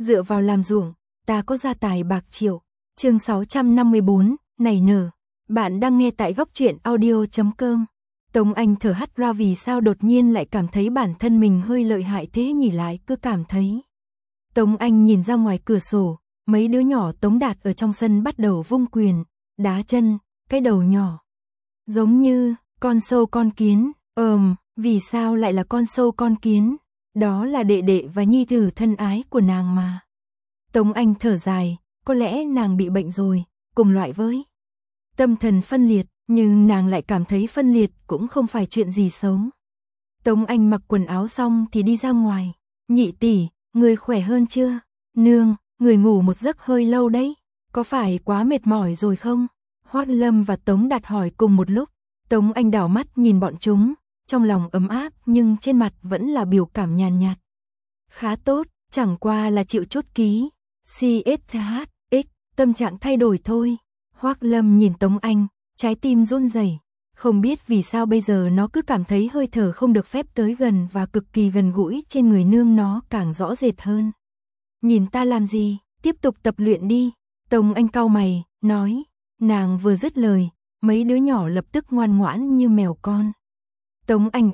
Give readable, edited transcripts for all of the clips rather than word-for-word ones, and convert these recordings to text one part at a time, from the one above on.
dựa vào làm ruộng, ta có gia tài bạc triệu. Chương 654, nảy nở. Bạn đang nghe tại góc truyện audio.com. Tống Anh thở hắt ra vì sao đột nhiên lại cảm thấy bản thân mình hơi lợi hại thế nhỉ, lại cứ cảm thấy. Tống Anh nhìn ra ngoài cửa sổ, mấy đứa nhỏ Tống Đạt ở trong sân bắt đầu vung quyền, đá chân, cái đầu nhỏ. Giống như, con sâu con kiến, vì sao lại là con sâu con kiến? Đó là đệ đệ và nhi tử thân ái của nàng mà. Tống Anh thở dài, có lẽ nàng bị bệnh rồi, cùng loại với tâm thần phân liệt, nhưng nàng lại cảm thấy phân liệt cũng không phải chuyện gì xấu. Tống Anh mặc quần áo xong thì đi ra ngoài. Nhị tỷ, người khỏe hơn chưa? Nương, người ngủ một giấc hơi lâu đấy, có phải quá mệt mỏi rồi không? Hoát Lâm và Tống Đạt hỏi cùng một lúc. Tống Anh đảo mắt nhìn bọn chúng, trong lòng ấm áp nhưng trên mặt vẫn là biểu cảm nhàn nhạt. Khá tốt, chẳng qua là chịu chút ký. CSHX, tâm trạng thay đổi thôi. Hoát Lâm nhìn Tống Anh, trái tim run rẩy. Không biết vì sao bây giờ nó cứ cảm thấy hơi thở không được phép tới gần và cực kỳ gần gũi trên người nương nó càng rõ rệt hơn. Nhìn ta làm gì, tiếp tục tập luyện đi. Tống Anh cau mày, nói. Nàng vừa dứt lời, mấy đứa nhỏ lập tức ngoan ngoãn như mèo con. Tống Anh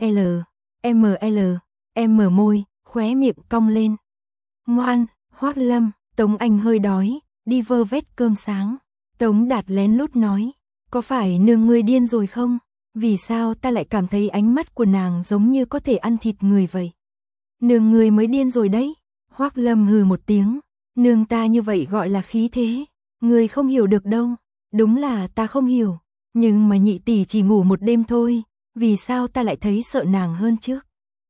M môi, khóe miệng cong lên. Ngoan, Hoát Lâm, Tống Anh hơi đói, đi vơ vét cơm sáng. Tống Đạt lén lút nói, có phải nương ngươi điên rồi không? Vì sao ta lại cảm thấy ánh mắt của nàng giống như có thể ăn thịt người vậy? Nương ngươi mới điên rồi đấy. Hoát Lâm hừ một tiếng, nương ta như vậy gọi là khí thế, ngươi không hiểu được đâu. Đúng là ta không hiểu, nhưng mà nhị tỷ chỉ ngủ một đêm thôi, vì sao ta lại thấy sợ nàng hơn trước?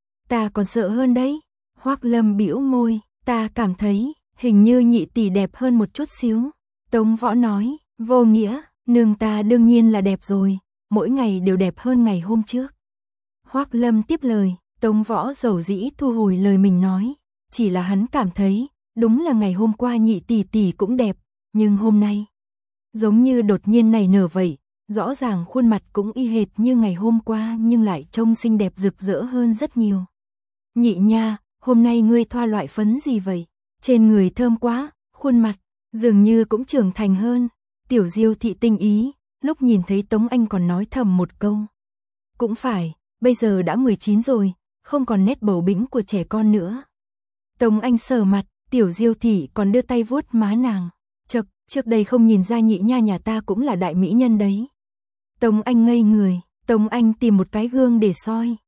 Ta còn sợ hơn đấy. Hoát Lâm bĩu môi, ta cảm thấy hình như nhị tỷ đẹp hơn một chút xíu. Tống Võ nói, vô nghĩa, nương ta đương nhiên là đẹp rồi, mỗi ngày đều đẹp hơn ngày hôm trước. Hoát Lâm tiếp lời, Tống Võ dầu dĩ thu hồi lời mình nói, chỉ là hắn cảm thấy, đúng là ngày hôm qua nhị tỷ cũng đẹp, nhưng hôm nay giống như đột nhiên nảy nở vậy, rõ ràng khuôn mặt cũng y hệt như ngày hôm qua nhưng lại trông xinh đẹp rực rỡ hơn rất nhiều. Nhị nha, hôm nay ngươi thoa loại phấn gì vậy? Trên người thơm quá, khuôn mặt dường như cũng trưởng thành hơn. Tiểu Diêu thị tinh ý, lúc nhìn thấy Tống Anh còn nói thầm một câu. Cũng phải, bây giờ đã 19 rồi, không còn nét bầu bĩnh của trẻ con nữa. Tống Anh sờ mặt, Tiểu Diêu thị còn đưa tay vuốt má nàng. Trước đây không nhìn ra nhị nha nhà ta cũng là đại mỹ nhân đấy. Tống Anh ngây người, Tống Anh tìm một cái gương để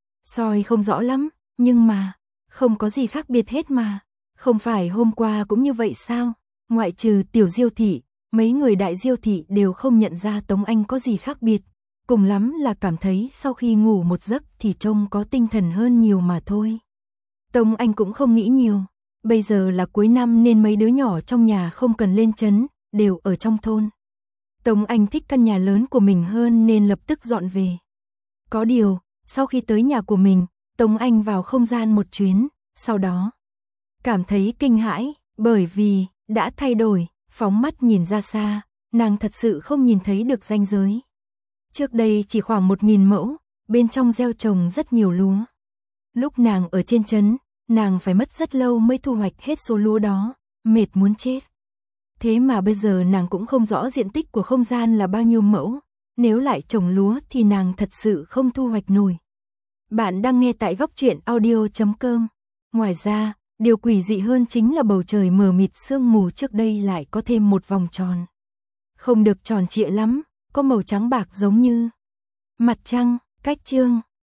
soi không rõ lắm, nhưng mà, không có gì khác biệt hết mà. Không phải hôm qua cũng như vậy sao? Ngoại trừ Tiểu Diêu thị, mấy người đại Diêu thị đều không nhận ra Tống Anh có gì khác biệt. Cùng lắm là cảm thấy sau khi ngủ một giấc thì trông có tinh thần hơn nhiều mà thôi. Tống Anh cũng không nghĩ nhiều. Bây giờ là cuối năm nên mấy đứa nhỏ trong nhà không cần lên trấn, đều ở trong thôn. Tống Anh thích căn nhà lớn của mình hơn nên lập tức dọn về. Có điều, sau khi tới nhà của mình, Tống Anh vào không gian một chuyến, sau đó cảm thấy kinh hãi, bởi vì đã thay đổi, phóng mắt nhìn ra xa, nàng thật sự không nhìn thấy được ranh giới. Trước đây chỉ khoảng 1000 mẫu, bên trong gieo trồng rất nhiều lúa. Lúc nàng ở trên trấn, nàng phải mất rất lâu mới thu hoạch hết số lúa đó, mệt muốn chết. Thế mà bây giờ nàng cũng không rõ diện tích của không gian là bao nhiêu mẫu, nếu lại trồng lúa thì nàng thật sự không thu hoạch nổi. Bạn đang nghe tại góc truyện audio.com. Ngoài ra, điều quỷ dị hơn chính là bầu trời mờ mịt sương mù trước đây lại có thêm một vòng tròn. Không được tròn trịa lắm, có màu trắng bạc giống như mặt trăng, cách chương.